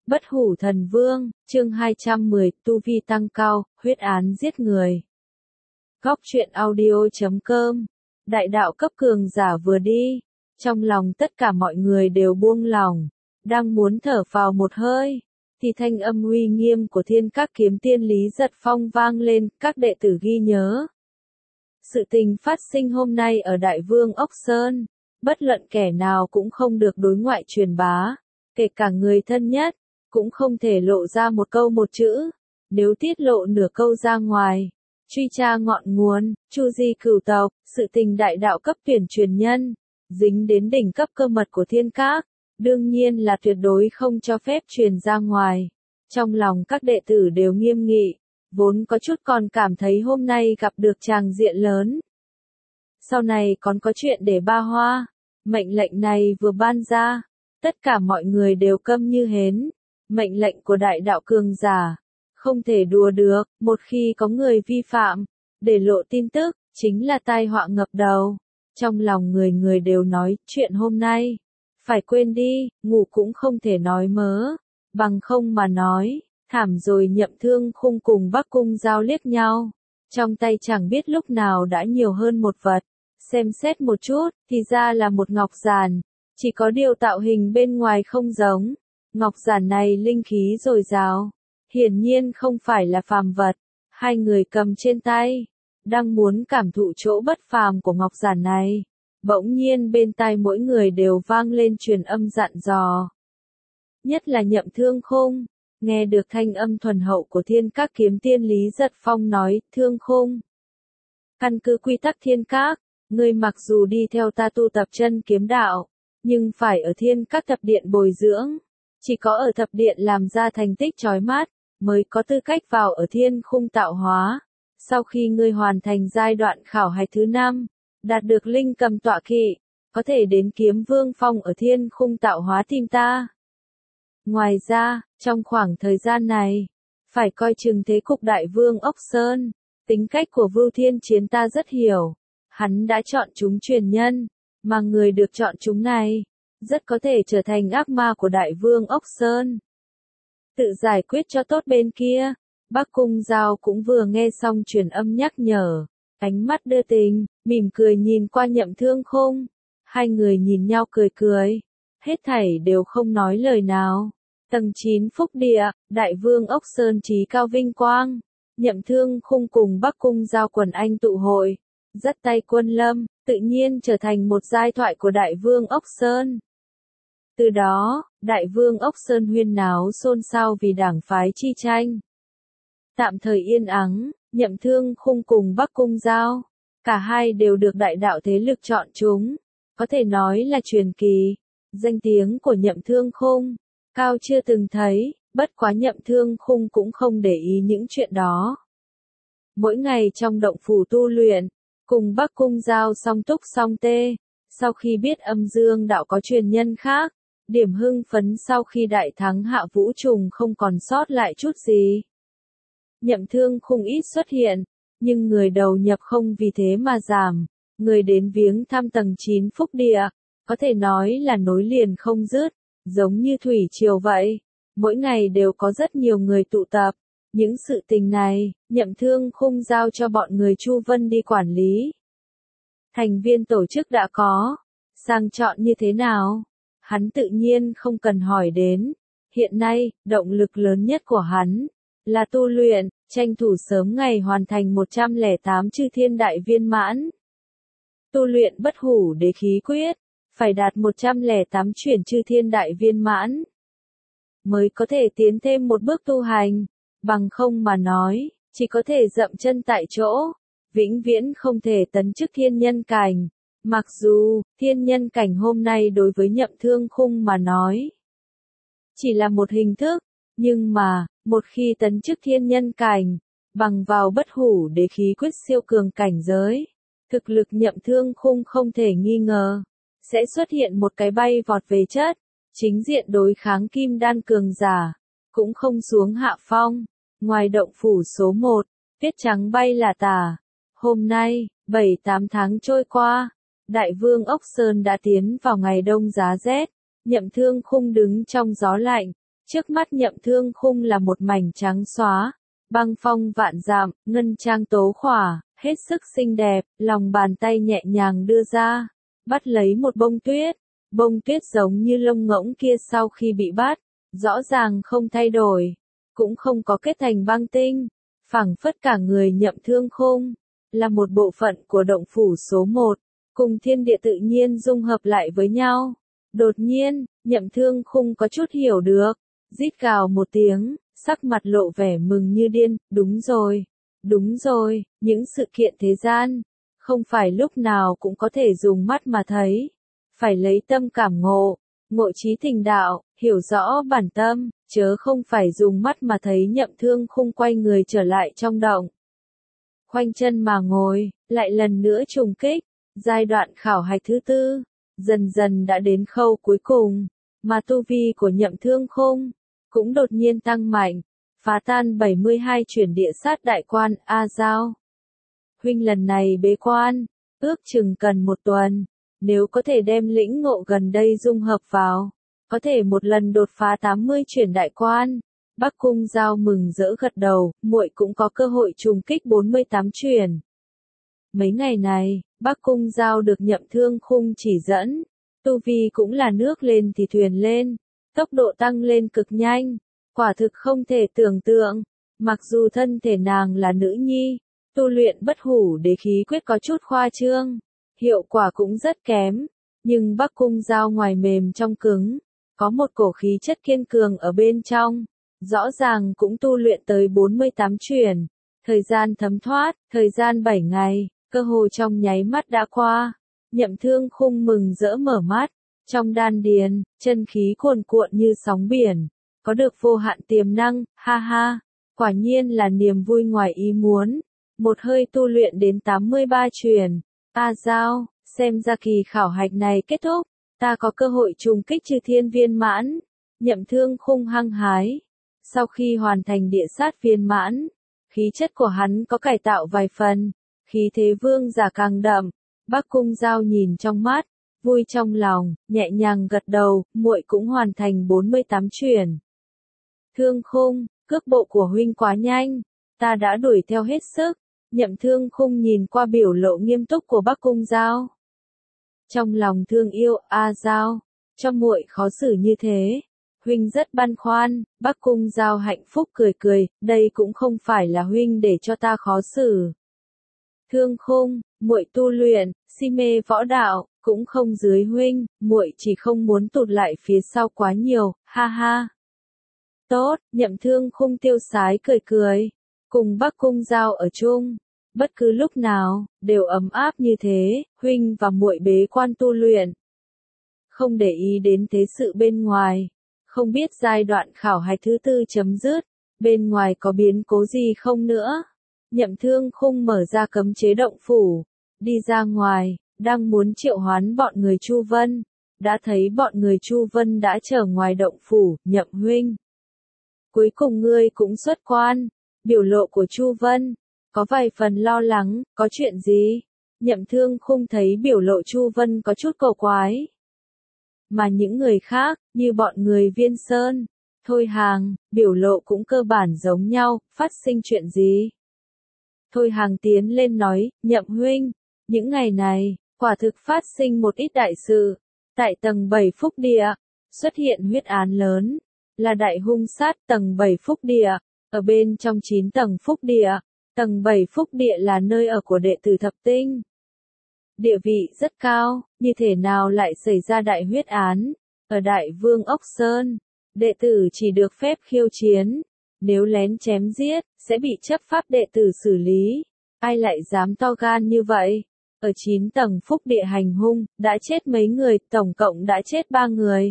Bất hủ thần vương, chương 210, tu vi tăng cao, huyết án giết người. Góc truyện audio.com. Đại đạo cấp cường giả vừa đi, trong lòng tất cả mọi người đều buông lòng, đang muốn thở phào một hơi, thì thanh âm uy nghiêm của Thiên Các Kiếm Tiên Lý Giật Phong vang lên, các đệ tử ghi nhớ. Sự tình phát sinh hôm nay ở Đại Vương Ốc Sơn, bất luận kẻ nào cũng không được đối ngoại truyền bá, kể cả người thân nhất, cũng không thể lộ ra một câu một chữ, nếu tiết lộ nửa câu ra ngoài, truy tra ngọn nguồn, chu di cửu tộc, sự tình đại đạo cấp tuyển truyền nhân, dính đến đỉnh cấp cơ mật của Thiên Các, đương nhiên là tuyệt đối không cho phép truyền ra ngoài. Trong lòng các đệ tử đều nghiêm nghị, vốn có chút còn cảm thấy hôm nay gặp được tràng diện lớn. Sau này còn có chuyện để ba hoa, mệnh lệnh này vừa ban ra, tất cả mọi người đều câm như hến. Mệnh lệnh của đại đạo cường giả, không thể đùa được, một khi có người vi phạm, để lộ tin tức, chính là tai họa ngập đầu. Trong lòng người người đều nói, chuyện hôm nay, phải quên đi, ngủ cũng không thể nói mớ, bằng không mà nói, thảm rồi. Nhậm Thương Khung cùng Bắc Cung Giao liếc nhau, trong tay chẳng biết lúc nào đã nhiều hơn một vật, xem xét một chút, thì ra là một ngọc giản, chỉ có điều tạo hình bên ngoài không giống. Ngọc giản này linh khí dồi dào, hiển nhiên không phải là phàm vật. Hai người cầm trên tay, đang muốn cảm thụ chỗ bất phàm của ngọc giản này, bỗng nhiên bên tai mỗi người đều vang lên truyền âm dặn dò. Nhất là Nhậm Thương Khung, nghe được thanh âm thuần hậu của Thiên Các Kiếm Tiên Lý Giật Phong nói, Thương Khung, căn cứ quy tắc Thiên Các, ngươi mặc dù đi theo ta tu tập chân kiếm đạo, nhưng phải ở Thiên Các thập điện bồi dưỡng. Chỉ có ở thập điện làm ra thành tích chói mắt, mới có tư cách vào ở Thiên Khung tạo hóa. Sau khi ngươi hoàn thành giai đoạn khảo hạch thứ 5, đạt được linh cầm tọa kỵ, có thể đến Kiếm Vương Phong ở Thiên Khung tạo hóa tìm ta. Ngoài ra, trong khoảng thời gian này, phải coi chừng thế cục Đại Vương Ốc Sơn, tính cách của Vưu Thiên Chiến ta rất hiểu. Hắn đã chọn chúng truyền nhân, mà người được chọn chúng này rất có thể trở thành ác ma của Đại Vương Ốc Sơn. Tự giải quyết cho tốt bên kia. Bắc Cung Giao cũng vừa nghe xong truyền âm nhắc nhở, ánh mắt đưa tình, mỉm cười nhìn qua Nhậm Thương Khung. Hai người nhìn nhau cười cười, hết thảy đều không nói lời nào. Tầng 9 Phúc Địa, Đại Vương Ốc Sơn trí cao vinh quang. Nhậm Thương Khung cùng Bắc Cung Giao quần anh tụ hội, dắt tay Quân Lâm, tự nhiên trở thành một giai thoại của Đại Vương Ốc Sơn. Từ đó, Đại Vương Ốc Sơn huyên náo xôn xao vì đảng phái chi tranh. Tạm thời yên ắng, Nhậm Thương Khung cùng Bắc Cung Giao, cả hai đều được đại đạo thế lực chọn chúng, có thể nói là truyền kỳ. Danh tiếng của Nhậm Thương Khung, cao chưa từng thấy, bất quá Nhậm Thương Khung cũng không để ý những chuyện đó. Mỗi ngày trong động phủ tu luyện, cùng Bắc Cung Giao song túc song tê, sau khi biết Âm Dương đạo có truyền nhân khác, điểm hưng phấn sau khi đại thắng Hạ Vũ Trùng không còn sót lại chút gì. Nhậm Thương Khung ít xuất hiện, nhưng người đầu nhập không vì thế mà giảm, người đến viếng thăm tầng 9 Phúc Địa, có thể nói là nối liền không dứt, giống như thủy triều vậy, mỗi ngày đều có rất nhiều người tụ tập. Những sự tình này, Nhậm Thương Khung giao cho bọn người Chu Vân đi quản lý. Thành viên tổ chức đã có, sang chọn như thế nào? Hắn tự nhiên không cần hỏi đến. Hiện nay, động lực lớn nhất của hắn là tu luyện, tranh thủ sớm ngày hoàn thành 108 chư thiên đại viên mãn. Tu luyện bất hủ đế khí quyết, phải đạt 108 chuyển chư thiên đại viên mãn, mới có thể tiến thêm một bước tu hành, bằng không mà nói, chỉ có thể dậm chân tại chỗ, vĩnh viễn không thể tấn chức thiên nhân cảnh. Mặc dù, thiên nhân cảnh hôm nay đối với Nhậm Thương Khung mà nói, chỉ là một hình thức, nhưng mà, một khi tấn chức thiên nhân cảnh, bằng vào bất hủ đế khí quyết siêu cường cảnh giới, thực lực Nhậm Thương Khung không thể nghi ngờ, sẽ xuất hiện một cái bay vọt về chất, chính diện đối kháng kim đan cường giả, cũng không xuống hạ phong. Ngoài động phủ số 1, tuyết trắng bay là tả. Hôm nay, 7-8 tháng trôi qua, Đại Vương Ốc Sơn đã tiến vào ngày đông giá rét. Nhậm Thương Khung đứng trong gió lạnh, Trước mắt Nhậm Thương Khung là một mảnh trắng xóa, băng phong vạn dặm, ngân trang tố khỏa, hết sức xinh đẹp, lòng bàn tay nhẹ nhàng đưa ra, bắt lấy một bông tuyết. Bông tuyết giống như lông ngỗng kia sau khi bị bắt, rõ ràng không thay đổi, cũng không có kết thành băng tinh, phảng phất cả người Nhậm Thương Khung là một bộ phận của động phủ số 1, cùng thiên địa tự nhiên dung hợp lại với nhau. Đột nhiên, Nhậm Thương Khung có chút hiểu được, rít gào một tiếng, sắc mặt lộ vẻ mừng như điên, đúng rồi, những sự kiện thế gian, không phải lúc nào cũng có thể dùng mắt mà thấy, phải lấy tâm cảm ngộ, ngộ trí tình đạo, hiểu rõ bản tâm, chớ không phải dùng mắt mà thấy. Nhậm Thương Khung quay người trở lại trong động. Khoanh chân mà ngồi, lại lần nữa trùng kích, giai đoạn khảo hạch thứ 4, dần dần đã đến khâu cuối cùng, mà tu vi của Nhậm Thương Khung cũng đột nhiên tăng mạnh, phá tan 72 chuyển địa sát đại quan. A Giao huynh lần này bế quan, ước chừng cần 1 tuần, nếu có thể đem lĩnh ngộ gần đây dung hợp vào, có thể một lần đột phá 80 chuyển đại quan. Bắc Cung Giao mừng rỡ gật đầu, muội cũng có cơ hội trùng kích 48 chuyển. Mấy ngày này, Bắc Cung Giao được Nhậm Thương Khung chỉ dẫn, tu vi cũng là nước lên thì thuyền lên, tốc độ tăng lên cực nhanh, quả thực không thể tưởng tượng. Mặc dù thân thể nàng là nữ nhi, tu luyện bất hủ đế khí quyết có chút khoa trương, hiệu quả cũng rất kém, nhưng Bắc Cung Giao ngoài mềm trong cứng, có một cổ khí chất kiên cường ở bên trong, rõ ràng cũng tu luyện tới 48 chuyển. Thời gian thấm thoát, thời gian 7 ngày, cơ hồ trong nháy mắt đã qua. Nhậm Thương Khung mừng rỡ mở mắt, trong đan điền, chân khí cuồn cuộn như sóng biển, có được vô hạn tiềm năng, ha ha, quả nhiên là niềm vui ngoài ý muốn. Một hơi tu luyện đến 83 chuyển. A Giao, xem ra kỳ khảo hạch này kết thúc, ta có cơ hội trùng kích chư thiên viên mãn. Nhậm Thương Khung hăng hái. Sau khi hoàn thành địa sát viên mãn, khí chất của hắn có cải tạo vài phần, khí thế vương giả càng đậm. Bắc Cung Giao nhìn trong mắt, vui trong lòng, nhẹ nhàng gật đầu, muội cũng hoàn thành 48 chuyển. Thương Khung, cước bộ của huynh quá nhanh, ta đã đuổi theo hết sức. Nhậm Thương Khung nhìn qua biểu lộ nghiêm túc của Bắc Cung Giao, trong lòng thương yêu. A Giao, cho muội khó xử như thế, huynh rất băn khoăn. Bắc Cung Giao hạnh phúc cười cười, đây cũng không phải là huynh để cho ta khó xử. Thương Khung, muội tu luyện, si mê võ đạo, cũng không dưới huynh, muội chỉ không muốn tụt lại phía sau quá nhiều, ha ha. Tốt, Nhậm Thương Khung tiêu sái cười cười, cùng Bắc Cung Giao ở chung, bất cứ lúc nào, đều ấm áp như thế. Huynh và muội bế quan tu luyện, không để ý đến thế sự bên ngoài, không biết giai đoạn khảo hạch thứ 4 chấm dứt, bên ngoài có biến cố gì không nữa. Nhậm Thương Khung mở ra cấm chế động phủ, đi ra ngoài, đang muốn triệu hoán bọn người Chu Vân, đã thấy bọn người Chu Vân đã chờ ngoài động phủ. Nhậm huynh, cuối cùng ngươi cũng xuất quan. Biểu lộ của Chu Vân có vài phần lo lắng, có chuyện gì? Nhậm Thương Khung thấy biểu lộ Chu Vân có chút cổ quái. Mà những người khác, như bọn người Viên Sơn, Thôi Hàng, biểu lộ cũng cơ bản giống nhau. Phát sinh chuyện gì? Thôi Hàng tiến lên nói, Nhậm huynh, những ngày này, quả thực phát sinh một ít đại sự. Tại tầng 7 phúc địa, xuất hiện huyết án lớn, là đại hung sát. Tầng 7 phúc địa, ở bên trong 9 tầng phúc địa, tầng 7 phúc địa là nơi ở của đệ tử thập tinh. Địa vị rất cao, như thế nào lại xảy ra đại huyết án? Ở Đại Vương Ốc Sơn, đệ tử chỉ được phép khiêu chiến, nếu lén chém giết, sẽ bị chấp pháp đệ tử xử lý. Ai lại dám to gan như vậy? Ở 9 tầng phúc địa hành hung, đã chết mấy người, tổng cộng đã chết 3 người.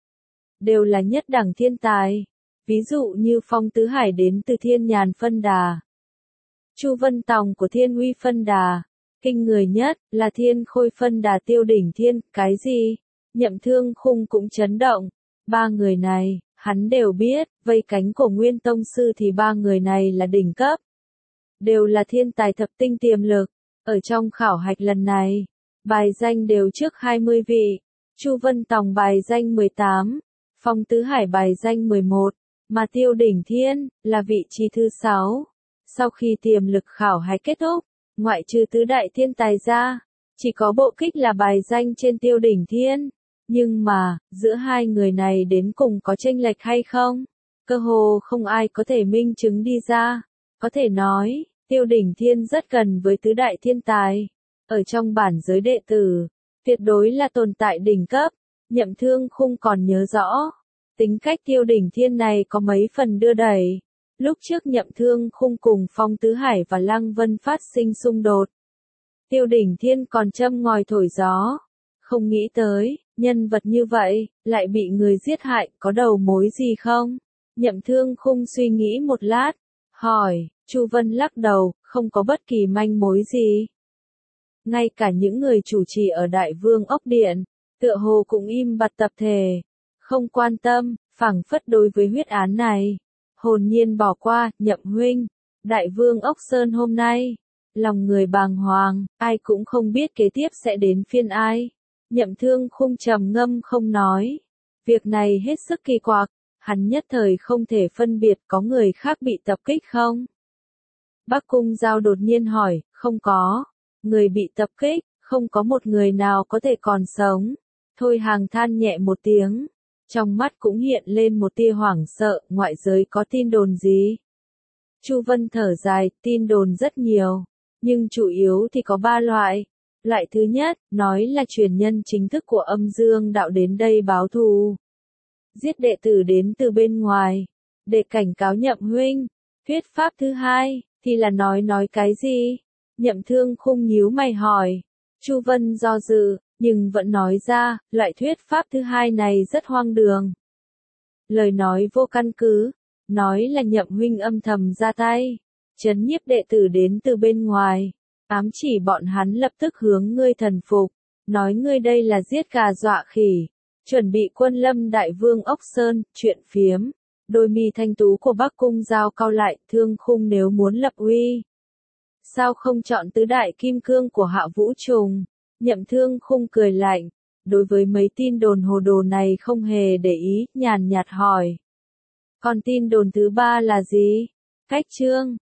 Đều là nhất đẳng thiên tài. Ví dụ như Phong Tứ Hải đến từ Thiên Nhàn Phân Đà, Chu Vân Tòng của Thiên Uy Phân Đà, kinh người nhất là Thiên Khôi Phân Đà Tiêu Đỉnh Thiên. Cái gì? Nhậm Thương Khung cũng chấn động. 3 người này, hắn đều biết, vây cánh của Nguyên Tông Sư thì 3 người này là đỉnh cấp. Đều là thiên tài thập tinh tiềm lực. Ở trong khảo hạch lần này, bài danh đều trước 20 vị. Chu Vân Tòng bài danh 18, Phong Tứ Hải bài danh 11, mà Tiêu Đỉnh Thiên là vị trí thứ 6. Sau khi tiềm lực khảo hạch kết thúc, ngoại trừ tứ đại thiên tài ra, chỉ có Bộ Kích là bài danh trên Tiêu Đỉnh Thiên. Nhưng mà, giữa hai người này đến cùng có chênh lệch hay không? Cơ hồ không ai có thể minh chứng đi ra. Có thể nói, Tiêu Đỉnh Thiên rất gần với tứ đại thiên tài. Ở trong bản giới đệ tử, tuyệt đối là tồn tại đỉnh cấp. Nhậm Thương Khung còn nhớ rõ. Tính cách Tiêu Đỉnh Thiên này có mấy phần đưa đẩy. Lúc trước Nhậm Thương Khung cùng Phong Tứ Hải và Lăng Vân phát sinh xung đột. Tiêu Đỉnh Thiên còn châm ngòi thổi gió. Không nghĩ tới, nhân vật như vậy, lại bị người giết hại, có đầu mối gì không? Nhậm Thương Khung suy nghĩ một lát, hỏi, Chu Vân lắc đầu, không có bất kỳ manh mối gì. Ngay cả những người chủ trì ở Đại Vương Ốc Điện, tựa hồ cũng im bặt tập thể, không quan tâm, phảng phất đối với huyết án này. Hồn nhiên bỏ qua, Nhậm huynh, Đại Vương Ốc Sơn hôm nay, lòng người bàng hoàng, ai cũng không biết kế tiếp sẽ đến phiên ai. Nhậm Thương Khung trầm ngâm không nói. Việc này hết sức kỳ quặc, hắn nhất thời không thể phân biệt có người khác bị tập kích không. Bắc Cung Giao đột nhiên hỏi, không có. Người bị tập kích, không có một người nào có thể còn sống. Thôi Hàng than nhẹ một tiếng. Trong mắt cũng hiện lên một tia hoảng sợ, ngoại giới có tin đồn gì? Chu Vân thở dài, tin đồn rất nhiều. Nhưng chủ yếu thì có 3 loại. Loại thứ nhất, nói là truyền nhân chính thức của Âm Dương đạo đến đây báo thù. Giết đệ tử đến từ bên ngoài, để cảnh cáo Nhậm huynh. Thuyết pháp thứ hai, thì là nói cái gì? Nhậm Thương Khung nhíu mày hỏi. Chu Vân do dự, nhưng vẫn nói ra, loại thuyết pháp thứ hai này rất hoang đường. Lời nói vô căn cứ, nói là Nhậm huynh âm thầm ra tay, trấn nhiếp đệ tử đến từ bên ngoài. Ám chỉ bọn hắn lập tức hướng ngươi thần phục, nói ngươi đây là giết gà dọa khỉ, chuẩn bị quân lâm Đại Vương Ốc Sơn, chuyện phiếm. Đôi mi thanh tú của Bắc Cung Giao cau lại, Thương Khung nếu muốn lập uy. Sao không chọn tứ đại kim cương của Hạ Vũ Trùng? Nhậm Thương Khung cười lạnh, đối với mấy tin đồn hồ đồ này không hề để ý, nhàn nhạt hỏi. Còn tin đồn thứ 3 là gì? Cách chương